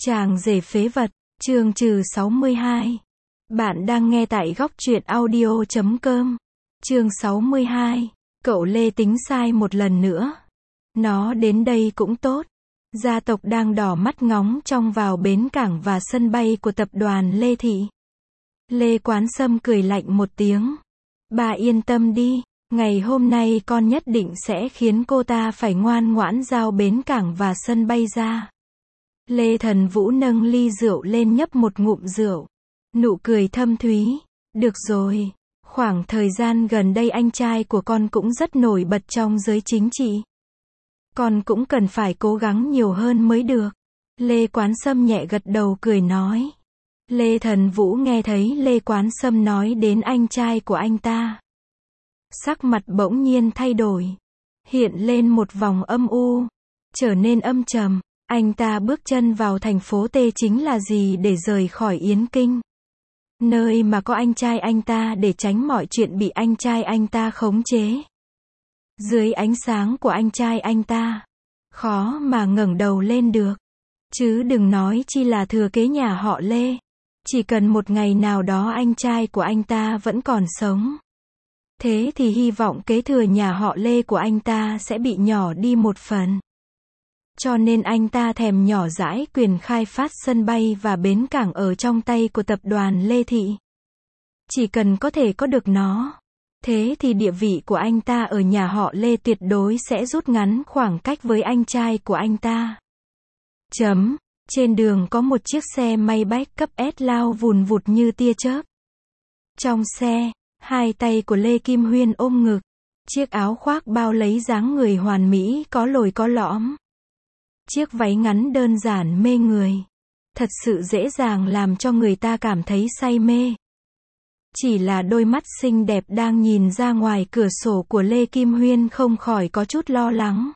Chàng rể phế vật, chương trừ 62. Bạn đang nghe tại góc truyện audio.com. Chương 62. Cậu Lê tính sai một lần nữa. Nó đến đây cũng tốt. Gia tộc đang đỏ mắt ngóng trông vào bến cảng và sân bay của tập đoàn Lê Thị. Lê Quán Sâm cười lạnh một tiếng. Bà yên tâm đi, ngày hôm nay con nhất định sẽ khiến cô ta phải ngoan ngoãn giao bến cảng và sân bay ra. Lê Thần Vũ nâng ly rượu lên nhấp một ngụm rượu. Nụ cười thâm thúy. Được rồi, khoảng thời gian gần đây anh trai của con cũng rất nổi bật trong giới chính trị. Con cũng cần phải cố gắng nhiều hơn mới được. Lê Quán Sâm nhẹ gật đầu cười nói. Lê Thần Vũ nghe thấy Lê Quán Sâm nói đến anh trai của anh ta. Sắc mặt bỗng nhiên thay đổi. Hiện lên một vòng âm u. Trở nên âm trầm. Anh ta bước chân vào thành phố T chính là gì để rời khỏi Yến Kinh. Nơi mà có anh trai anh ta để tránh mọi chuyện bị anh trai anh ta khống chế. Dưới ánh sáng của anh trai anh ta, khó mà ngẩng đầu lên được. Chứ đừng nói chi là thừa kế nhà họ Lê. Chỉ cần một ngày nào đó anh trai của anh ta vẫn còn sống. Thế thì hy vọng kế thừa nhà họ Lê của anh ta sẽ bị nhỏ đi một phần. Cho nên anh ta thèm nhỏ dãi quyền khai phát sân bay và bến cảng ở trong tay của tập đoàn Lê Thị. Chỉ cần có thể có được nó, thế thì địa vị của anh ta ở nhà họ Lê tuyệt đối sẽ rút ngắn khoảng cách với anh trai của anh ta. Trên đường có một chiếc xe Maybach cấp S lao vùn vụt như tia chớp. Trong xe, hai tay của Lê Kim Huyên ôm ngực. Chiếc áo khoác bao lấy dáng người hoàn mỹ có lồi có lõm. Chiếc váy ngắn đơn giản mê người. Thật sự dễ dàng làm cho người ta cảm thấy say mê. Chỉ là đôi mắt xinh đẹp đang nhìn ra ngoài cửa sổ của Lê Kim Huyên không khỏi có chút lo lắng.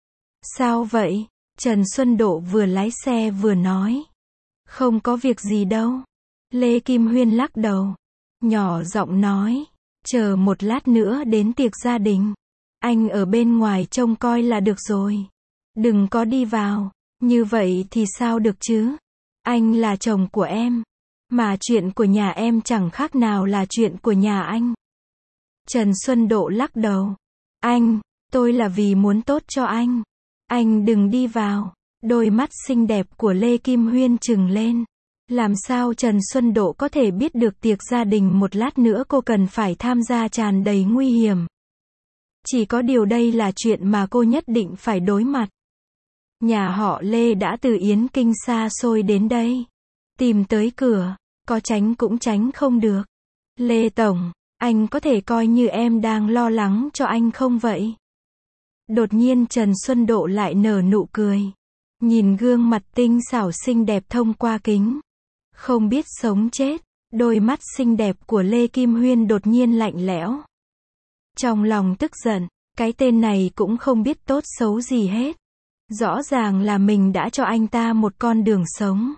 Sao vậy? Trần Xuân Độ vừa lái xe vừa nói. Không có việc gì đâu. Lê Kim Huyên lắc đầu. Nhỏ giọng nói. Chờ một lát nữa đến tiệc gia đình. Anh ở bên ngoài trông coi là được rồi. Đừng có đi vào. Như vậy thì sao được chứ? Anh là chồng của em. Mà chuyện của nhà em chẳng khác nào là chuyện của nhà anh. Trần Xuân Độ lắc đầu. Tôi là vì muốn tốt cho anh. Anh đừng đi vào. Đôi mắt xinh đẹp của Lê Kim Huyên trừng lên. Làm sao Trần Xuân Độ có thể biết được tiệc gia đình một lát nữa cô cần phải tham gia tràn đầy nguy hiểm. Chỉ có điều đây là chuyện mà cô nhất định phải đối mặt. Nhà họ Lê đã từ Yến Kinh xa xôi đến đây. Tìm tới cửa, có tránh cũng tránh không được. Lê Tổng, anh có thể coi như em đang lo lắng cho anh không vậy? Đột nhiên Trần Xuân Độ lại nở nụ cười. Nhìn gương mặt tinh xảo xinh đẹp thông qua kính. Không biết sống chết, đôi mắt xinh đẹp của Lê Kim Huyên đột nhiên lạnh lẽo. Trong lòng tức giận, cái tên này cũng không biết tốt xấu gì hết. Rõ ràng là mình đã cho anh ta một con đường sống.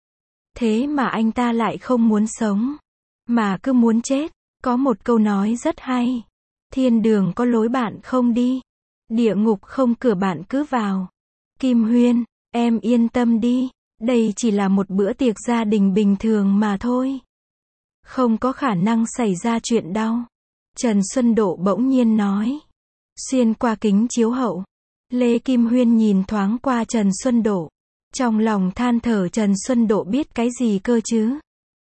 Thế mà anh ta lại không muốn sống, mà cứ muốn chết. Có một câu nói rất hay. Thiên đường có lối bạn không đi. Địa ngục không cửa bạn cứ vào. Kim Huyên, em yên tâm đi. Đây chỉ là một bữa tiệc gia đình bình thường mà thôi. Không có khả năng xảy ra chuyện đau. Trần Xuân Độ bỗng nhiên nói. Xuyên qua kính chiếu hậu. Lê Kim Huyên nhìn thoáng qua Trần Xuân Độ. Trong lòng than thở Trần Xuân Độ biết cái gì cơ chứ.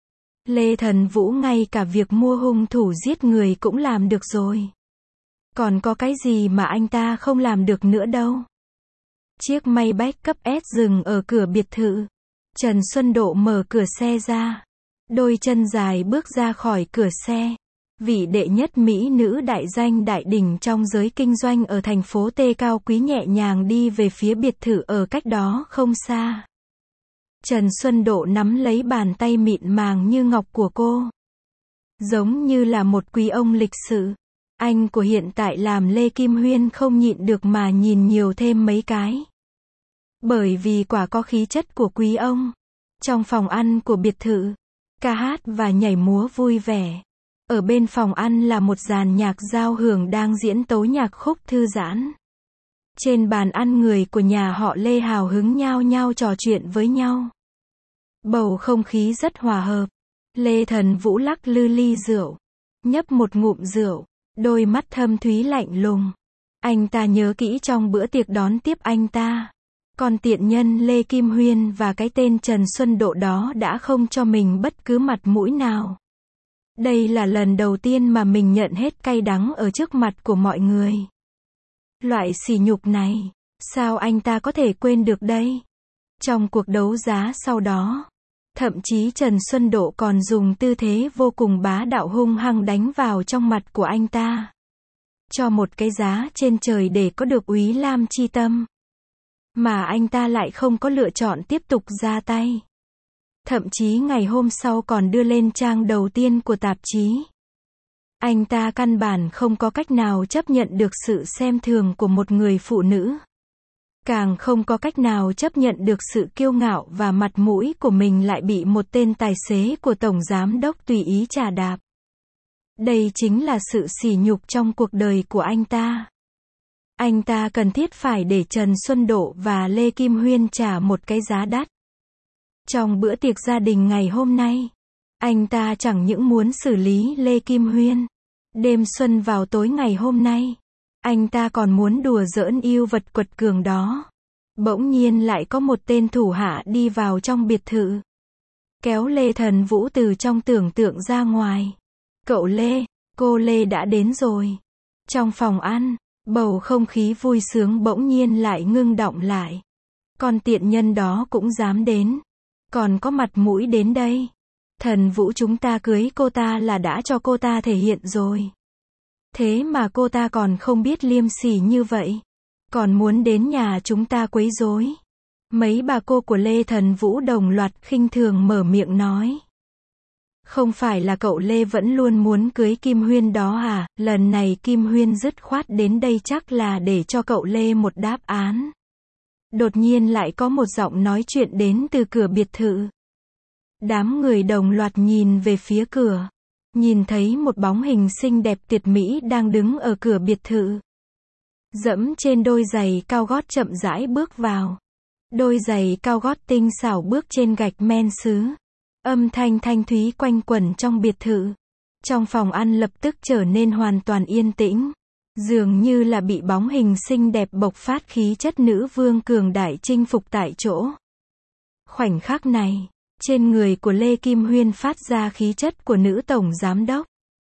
Lê Thần Vũ ngay cả việc mua hung thủ giết người cũng làm được rồi. Còn có cái gì mà anh ta không làm được nữa đâu. Chiếc Maybach cấp S dừng ở cửa biệt thự. Trần Xuân Độ mở cửa xe ra. Đôi chân dài bước ra khỏi cửa xe. Vị đệ nhất mỹ nữ đại danh đại đỉnh trong giới kinh doanh ở thành phố T cao quý nhẹ nhàng đi về phía biệt thự ở cách đó không xa. Trần Xuân Độ nắm lấy bàn tay mịn màng như ngọc của cô. Giống như là một quý ông lịch sự. Anh của hiện tại làm Lê Kim Huyên không nhịn được mà nhìn nhiều thêm mấy cái. Bởi vì quả có khí chất của quý ông. Trong phòng ăn của biệt thự, ca hát và nhảy múa vui vẻ. Ở bên phòng ăn là một dàn nhạc giao hưởng đang diễn tấu nhạc khúc thư giãn. Trên bàn ăn người của nhà họ Lê hào hứng nhao nhao trò chuyện với nhau. Bầu không khí rất hòa hợp. Lê Thần Vũ lắc lư ly rượu, nhấp một ngụm rượu, đôi mắt thâm thúy lạnh lùng. Anh ta nhớ kỹ trong bữa tiệc đón tiếp anh ta, con tiện nhân Lê Kim Huyên và cái tên Trần Xuân Độ đó đã không cho mình bất cứ mặt mũi nào. Đây là lần đầu tiên mà mình nhận hết cay đắng ở trước mặt của mọi người. Loại sỉ nhục này, sao anh ta có thể quên được đây? Trong cuộc đấu giá sau đó, thậm chí Trần Xuân Độ còn dùng tư thế vô cùng bá đạo hung hăng đánh vào trong mặt của anh ta. Cho một cái giá trên trời để có được Úy Lam chi tâm. Mà anh ta lại không có lựa chọn tiếp tục ra tay. Thậm chí ngày hôm sau còn đưa lên trang đầu tiên của tạp chí. Anh ta căn bản không có cách nào chấp nhận được sự xem thường của một người phụ nữ. Càng không có cách nào chấp nhận được sự kiêu ngạo và mặt mũi của mình lại bị một tên tài xế của tổng giám đốc tùy ý chà đạp. Đây chính là sự sỉ nhục trong cuộc đời của anh ta. Anh ta cần thiết phải để Trần Xuân Độ và Lê Kim Huyên trả một cái giá đắt. Trong bữa tiệc gia đình ngày hôm nay, anh ta chẳng những muốn xử lý Lê Kim Huyên. Đêm xuân vào tối ngày hôm nay, anh ta còn muốn đùa giỡn yêu vật quật cường đó. Bỗng nhiên lại có một tên thủ hạ đi vào trong biệt thự, kéo Lê Thần Vũ từ trong tưởng tượng ra ngoài. Cậu Lê, cô Lê đã đến rồi. Trong phòng ăn, bầu không khí vui sướng bỗng nhiên lại ngưng đọng lại. Con tiện nhân đó cũng dám đến. Còn có mặt mũi đến đây. Thần Vũ chúng ta cưới cô ta là đã cho cô ta thể hiện rồi. Thế mà cô ta còn không biết liêm sỉ như vậy. Còn muốn đến nhà chúng ta quấy rối. Mấy bà cô của Lê Thần Vũ đồng loạt khinh thường mở miệng nói. Không phải là cậu Lê vẫn luôn muốn cưới Kim Huyên đó à? Lần này Kim Huyên dứt khoát đến đây chắc là để cho cậu Lê một đáp án. Đột nhiên lại có một giọng nói chuyện đến từ cửa biệt thự. Đám người đồng loạt nhìn về phía cửa. Nhìn thấy một bóng hình xinh đẹp tuyệt mỹ đang đứng ở cửa biệt thự. Dẫm trên đôi giày cao gót chậm rãi bước vào. Đôi giày cao gót tinh xảo bước trên gạch men sứ. Âm thanh thanh thúy quanh quẩn trong biệt thự. Trong phòng ăn lập tức trở nên hoàn toàn yên tĩnh. Dường như là bị bóng hình xinh đẹp bộc phát khí chất nữ vương cường đại chinh phục tại chỗ. Khoảnh khắc này, trên người của Lê Kim Huyên phát ra khí chất của nữ tổng giám đốc.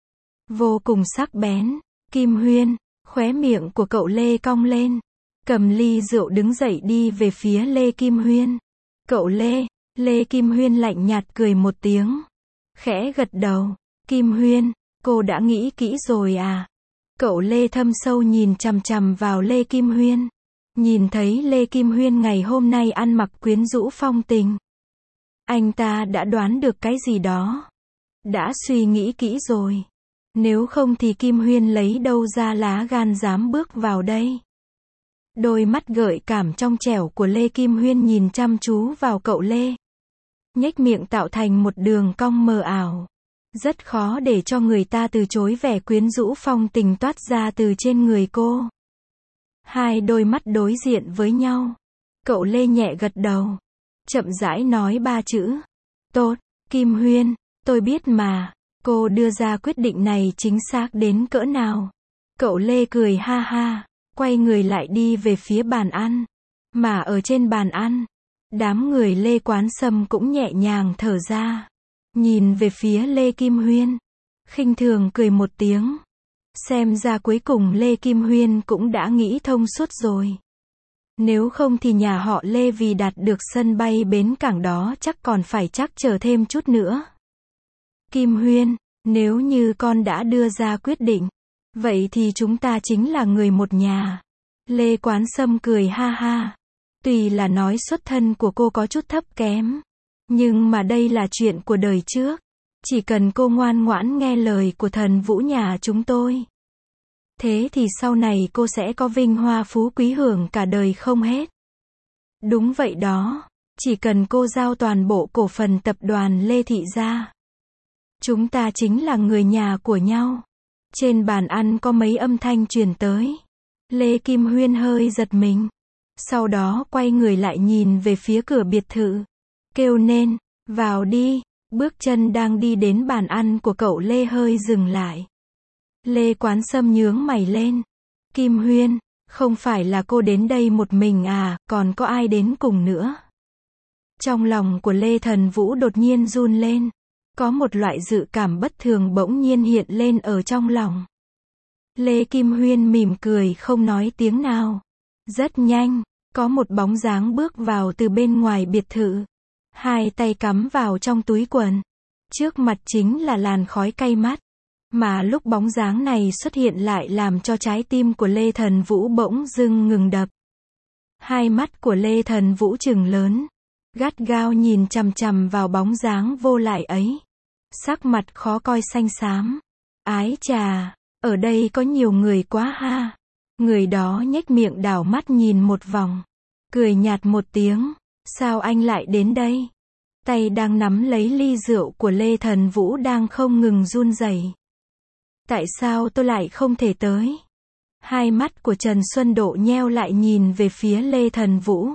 Vô cùng sắc bén. Kim Huyên, khóe miệng của cậu Lê cong lên. Cầm ly rượu đứng dậy đi về phía Lê Kim Huyên. Cậu Lê, Lê Kim Huyên lạnh nhạt cười một tiếng. Khẽ gật đầu. Kim Huyên, cô đã nghĩ kỹ rồi à? Cậu Lê thâm sâu nhìn chằm chằm vào Lê Kim Huyên. Nhìn thấy Lê Kim Huyên ngày hôm nay ăn mặc quyến rũ phong tình. Anh ta đã đoán được cái gì đó. Đã suy nghĩ kỹ rồi. Nếu không thì Kim Huyên lấy đâu ra lá gan dám bước vào đây. Đôi mắt gợi cảm trong trẻo của Lê Kim Huyên nhìn chăm chú vào cậu Lê. Nhếch miệng tạo thành một đường cong mờ ảo. Rất khó để cho người ta từ chối vẻ quyến rũ phong tình toát ra từ trên người cô. Hai đôi mắt đối diện với nhau. Cậu Lê nhẹ gật đầu. Chậm rãi nói ba chữ. Tốt, Kim Huyên, tôi biết mà. Cô đưa ra quyết định này chính xác đến cỡ nào. Cậu Lê cười ha ha. Quay người lại đi về phía bàn ăn. Mà ở trên bàn ăn, đám người Lê Quán Sâm cũng nhẹ nhàng thở ra. Nhìn về phía Lê Kim Huyên. Khinh thường cười một tiếng. Xem ra cuối cùng Lê Kim Huyên cũng đã nghĩ thông suốt rồi. Nếu không thì nhà họ Lê vì đạt được sân bay bến cảng đó chắc còn phải trắc trở thêm chút nữa. Kim Huyên, nếu như con đã đưa ra quyết định, vậy thì chúng ta chính là người một nhà. Lê Quán Sâm cười ha ha. Tuy là nói xuất thân của cô có chút thấp kém. Nhưng mà đây là chuyện của đời trước. Chỉ cần cô ngoan ngoãn nghe lời của Thần Vũ nhà chúng tôi. Thế thì sau này cô sẽ có vinh hoa phú quý hưởng cả đời không hết. Đúng vậy đó. Chỉ cần cô giao toàn bộ cổ phần tập đoàn Lê Thị ra. Chúng ta chính là người nhà của nhau. Trên bàn ăn có mấy âm thanh truyền tới. Lê Kim Huyên hơi giật mình. Sau đó quay người lại nhìn về phía cửa biệt thự. Kêu nên, Vào đi. Bước chân đang đi đến bàn ăn của cậu Lê hơi dừng lại. Lê Quán Sâm nhướng mày lên. Kim Huyên, không phải là cô đến đây một mình à, còn có ai đến cùng nữa? Trong lòng của Lê Thần Vũ đột nhiên run lên. Có một loại dự cảm bất thường bỗng nhiên hiện lên ở trong lòng. Lê Kim Huyên mỉm cười không nói tiếng nào. Rất nhanh, có một bóng dáng bước vào từ bên ngoài biệt thự. Hai tay cắm vào trong túi quần. Trước mặt chính là làn khói cay mắt. Mà lúc bóng dáng này xuất hiện lại làm cho trái tim của Lê Thần Vũ bỗng dưng ngừng đập. Hai mắt của Lê Thần Vũ trừng lớn. Gắt gao nhìn chằm chằm vào bóng dáng vô lại ấy. Sắc mặt khó coi xanh xám. Ái chà, ở đây có nhiều người quá ha. Người đó nhếch miệng đảo mắt nhìn một vòng. Cười nhạt một tiếng. Sao anh lại đến đây? Tay đang nắm lấy ly rượu của Lê Thần Vũ đang không ngừng run rẩy. Tại sao tôi lại không thể tới? Hai mắt của Trần Xuân Độ nheo lại nhìn về phía Lê Thần Vũ.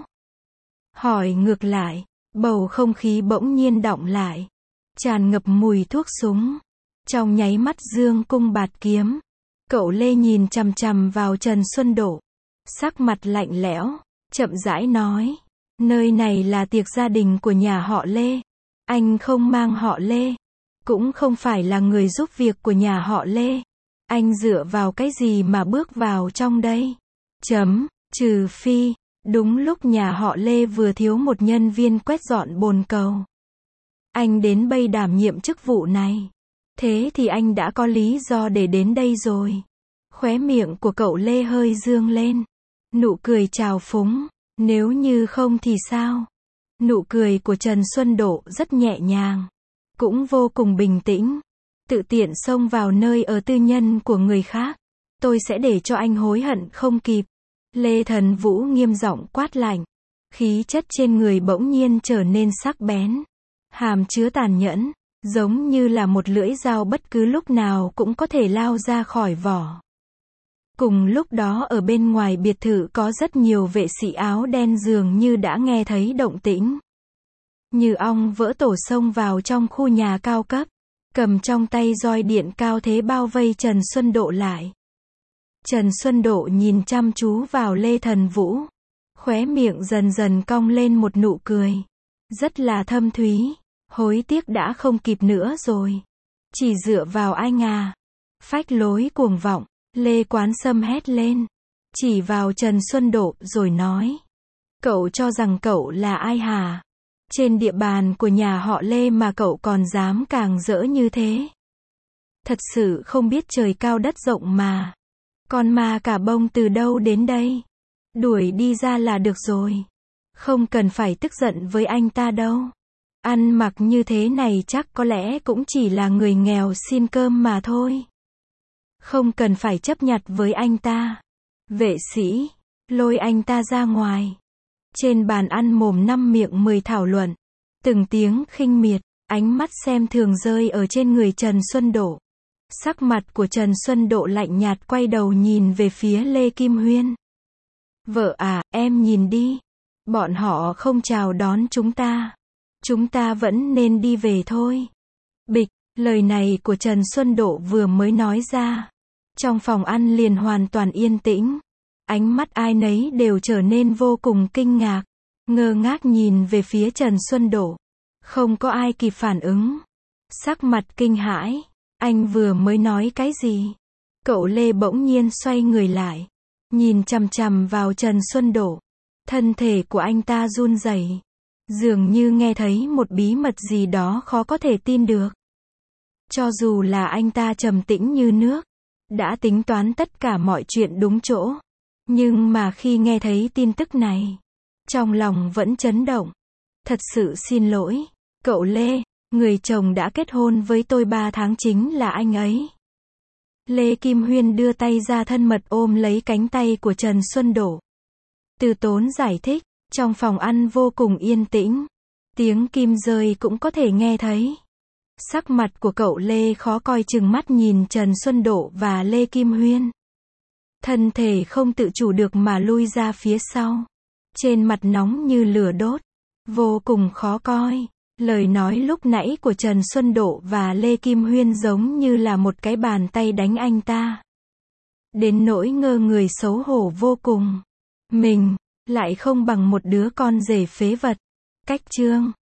Hỏi ngược lại, bầu không khí bỗng nhiên đọng lại. Tràn ngập mùi thuốc súng. Trong nháy mắt dương cung bạt kiếm. Cậu Lê nhìn chằm chằm vào Trần Xuân Độ. Sắc mặt lạnh lẽo, chậm rãi nói. Nơi này là tiệc gia đình của nhà họ Lê. Anh không mang họ Lê. Cũng không phải là người giúp việc của nhà họ Lê. Anh dựa vào cái gì mà bước vào trong đây? Trừ phi, đúng lúc nhà họ Lê vừa thiếu một nhân viên quét dọn bồn cầu. Anh đến đây đảm nhiệm chức vụ này. Thế thì anh đã có lý do để đến đây rồi. Khóe miệng của cậu Lê hơi dương lên. Nụ cười trào phúng. Nếu như không thì sao? Nụ cười của Trần Xuân Độ rất nhẹ nhàng. Cũng vô cùng bình tĩnh. Tự tiện xông vào nơi ở tư nhân của người khác. Tôi sẽ để cho anh hối hận không kịp. Lê Thần Vũ nghiêm giọng quát lạnh. Khí chất trên người bỗng nhiên trở nên sắc bén. Hàm chứa tàn nhẫn. Giống như là một lưỡi dao bất cứ lúc nào cũng có thể lao ra khỏi vỏ. Cùng lúc đó ở bên ngoài biệt thự có rất nhiều vệ sĩ áo đen dường như đã nghe thấy động tĩnh. Như ong vỡ tổ xông vào trong khu nhà cao cấp. Cầm trong tay roi điện cao thế bao vây Trần Xuân Độ lại. Trần Xuân Độ nhìn chăm chú vào Lê Thần Vũ. Khóe miệng dần dần cong lên một nụ cười. Rất là thâm thúy. Hối tiếc đã không kịp nữa rồi. Chỉ dựa vào anh à. Phách lối cuồng vọng. Lê Quán Sâm hét lên. Chỉ vào Trần Xuân Độ rồi nói. Cậu cho rằng cậu là ai hả? Trên địa bàn của nhà họ Lê mà cậu còn dám càng rỡ như thế. Thật sự không biết trời cao đất rộng mà. Con ma cả bông từ đâu đến đây? Đuổi đi ra là được rồi. Không cần phải tức giận với anh ta đâu. Ăn mặc như thế này chắc có lẽ cũng chỉ là người nghèo xin cơm mà thôi. Không cần phải chấp nhặt với anh ta. Vệ sĩ, lôi anh ta ra ngoài. Trên bàn ăn mồm năm miệng 10 thảo luận. Từng tiếng khinh miệt, ánh mắt xem thường rơi ở trên người Trần Xuân Độ. Sắc mặt của Trần Xuân Độ lạnh nhạt quay đầu nhìn về phía Lê Kim Huyên. Vợ à, em nhìn đi. Bọn họ không chào đón chúng ta. Chúng ta vẫn nên đi về thôi. Bịch, lời này của Trần Xuân Độ vừa mới nói ra. Trong phòng ăn liền hoàn toàn yên tĩnh. Ánh mắt ai nấy đều trở nên vô cùng kinh ngạc. Ngơ ngác nhìn về phía Trần Xuân Độ. Không có ai kịp phản ứng. Sắc mặt kinh hãi. Anh vừa mới nói cái gì? Cậu Lê bỗng nhiên xoay người lại. Nhìn chằm chằm vào Trần Xuân Độ. Thân thể của anh ta run rẩy. Dường như nghe thấy một bí mật gì đó khó có thể tin được. Cho dù là anh ta trầm tĩnh như nước. Đã tính toán tất cả mọi chuyện đúng chỗ. Nhưng mà khi nghe thấy tin tức này. Trong lòng vẫn chấn động. Thật sự xin lỗi. Cậu Lê, người chồng đã kết hôn với tôi 3 tháng chính là anh ấy. Lê Kim Huyên đưa tay ra thân mật ôm lấy cánh tay của Trần Xuân Độ. Từ Tốn giải thích, trong phòng ăn vô cùng yên tĩnh. Tiếng kim rơi cũng có thể nghe thấy. Sắc mặt của cậu Lê khó coi chừng mắt nhìn Trần Xuân Độ và Lê Kim Huyên. Thân thể không tự chủ được mà lui ra phía sau. Trên mặt nóng như lửa đốt. Vô cùng khó coi. Lời nói lúc nãy của Trần Xuân Độ và Lê Kim Huyên giống như là một cái bàn tay đánh anh ta. Đến nỗi ngơ người xấu hổ vô cùng. Mình, lại không bằng một đứa con rể phế vật. Cách chương